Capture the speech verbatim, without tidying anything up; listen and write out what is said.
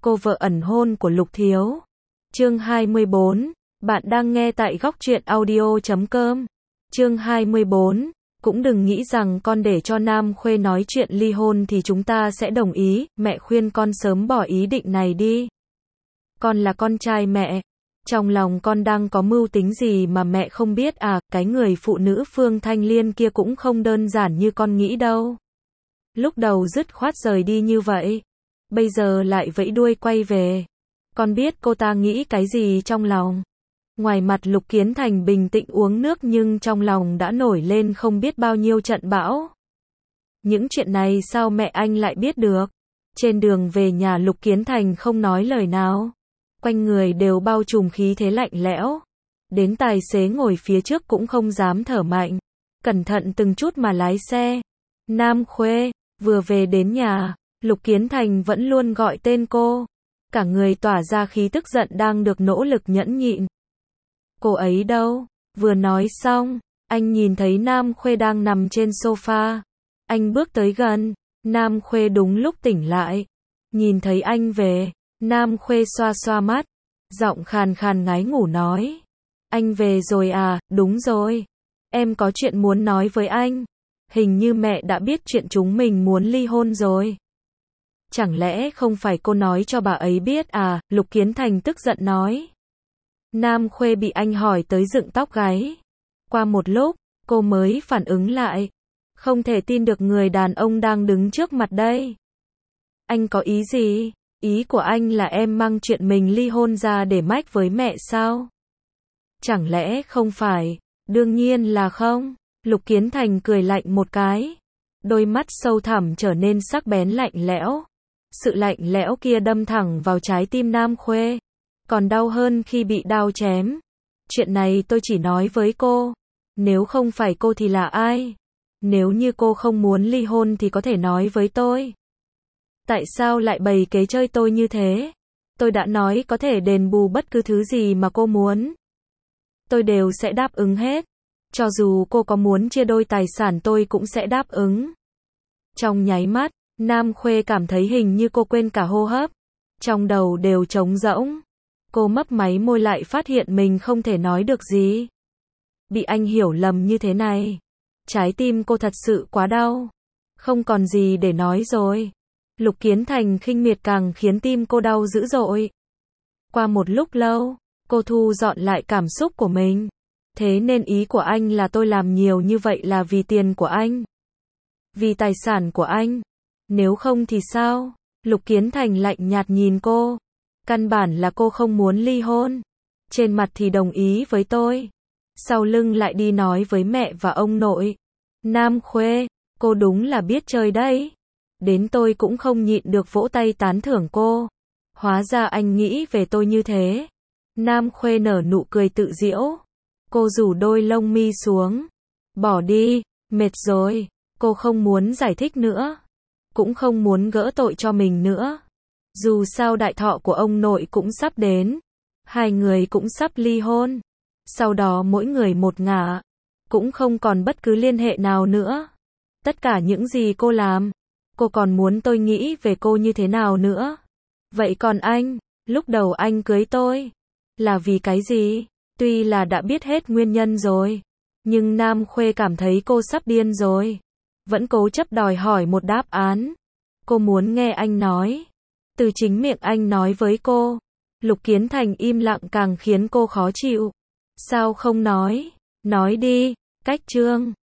cô vợ ẩn hôn của Lục Thiếu. Chương hai mươi bốn, bạn đang nghe tại góc truyện audio chấm com. Chương hai mươi bốn, cũng đừng nghĩ rằng con để cho Nam Khuê nói chuyện ly hôn thì chúng ta sẽ đồng ý, mẹ khuyên con sớm bỏ ý định này đi. Con là con trai mẹ. Trong lòng con đang có mưu tính gì mà mẹ không biết à, cái người phụ nữ Phương Thanh Liên kia cũng không đơn giản như con nghĩ đâu. Lúc đầu dứt khoát rời đi như vậy, bây giờ lại vẫy đuôi quay về. Con biết cô ta nghĩ cái gì trong lòng. Ngoài mặt Lục Kiến Thành bình tĩnh uống nước nhưng trong lòng đã nổi lên không biết bao nhiêu trận bão. Những chuyện này sao mẹ anh lại biết được? Trên đường về nhà Lục Kiến Thành không nói lời nào. Quanh người đều bao trùm khí thế lạnh lẽo. Đến tài xế ngồi phía trước cũng không dám thở mạnh. Cẩn thận từng chút mà lái xe. Nam Khuê, vừa về đến nhà, Lục Kiến Thành vẫn luôn gọi tên cô. Cả người tỏa ra khí tức giận đang được nỗ lực nhẫn nhịn. Cô ấy đâu? Vừa nói xong, anh nhìn thấy Nam Khuê đang nằm trên sofa. Anh bước tới gần, Nam Khuê đúng lúc tỉnh lại. Nhìn thấy anh về, Nam Khuê xoa xoa mắt, giọng khàn khàn ngái ngủ nói. Anh về rồi à, đúng rồi. Em có chuyện muốn nói với anh. Hình như mẹ đã biết chuyện chúng mình muốn ly hôn rồi. Chẳng lẽ không phải cô nói cho bà ấy biết à, Lục Kiến Thành tức giận nói. Nam Khuê bị anh hỏi tới dựng tóc gáy. Qua một lúc, cô mới phản ứng lại. Không thể tin được người đàn ông đang đứng trước mặt đây. Anh có ý gì? Ý của anh là em mang chuyện mình ly hôn ra để mách với mẹ sao? Chẳng lẽ không phải? Đương nhiên là không. Lục Kiến Thành cười lạnh một cái. Đôi mắt sâu thẳm trở nên sắc bén lạnh lẽo. Sự lạnh lẽo kia đâm thẳng vào trái tim Nam Khuê. Còn đau hơn khi bị đao chém. Chuyện này tôi chỉ nói với cô. Nếu không phải cô thì là ai? Nếu như cô không muốn ly hôn thì có thể nói với tôi. Tại sao lại bày kế chơi tôi như thế? Tôi đã nói có thể đền bù bất cứ thứ gì mà cô muốn. Tôi đều sẽ đáp ứng hết. Cho dù cô có muốn chia đôi tài sản tôi cũng sẽ đáp ứng. Trong nháy mắt, Nam Khuê cảm thấy hình như cô quên cả hô hấp. Trong đầu đều trống rỗng. Cô mấp máy môi lại phát hiện mình không thể nói được gì. Bị anh hiểu lầm như thế này. Trái tim cô thật sự quá đau. Không còn gì để nói rồi. Lục Kiến Thành khinh miệt càng khiến tim cô đau dữ dội. Qua một lúc lâu, cô thu dọn lại cảm xúc của mình. Thế nên ý của anh là tôi làm nhiều như vậy là vì tiền của anh. Vì tài sản của anh. Nếu không thì sao? Lục Kiến Thành lạnh nhạt nhìn cô. Căn bản là cô không muốn ly hôn. Trên mặt thì đồng ý với tôi. Sau lưng lại đi nói với mẹ và ông nội. Nam Khuê, cô đúng là biết chơi đấy. Đến tôi cũng không nhịn được vỗ tay tán thưởng cô. Hóa ra anh nghĩ về tôi như thế. Nam Khuê nở nụ cười tự giễu. Cô rủ đôi lông mi xuống. Bỏ đi, mệt rồi. Cô không muốn giải thích nữa. Cũng không muốn gỡ tội cho mình nữa. Dù sao đại thọ của ông nội cũng sắp đến. Hai người cũng sắp ly hôn. Sau đó mỗi người một ngả. Cũng không còn bất cứ liên hệ nào nữa. Tất cả những gì cô làm. Cô còn muốn tôi nghĩ về cô như thế nào nữa? Vậy còn anh, lúc đầu anh cưới tôi. Là vì cái gì? Tuy là đã biết hết nguyên nhân rồi. Nhưng Nam Khuê cảm thấy cô sắp điên rồi. Vẫn cố chấp đòi hỏi một đáp án. Cô muốn nghe anh nói. Từ chính miệng anh nói với cô. Lục Kiến Thành im lặng càng khiến cô khó chịu. Sao không nói? Nói đi. Cách chương.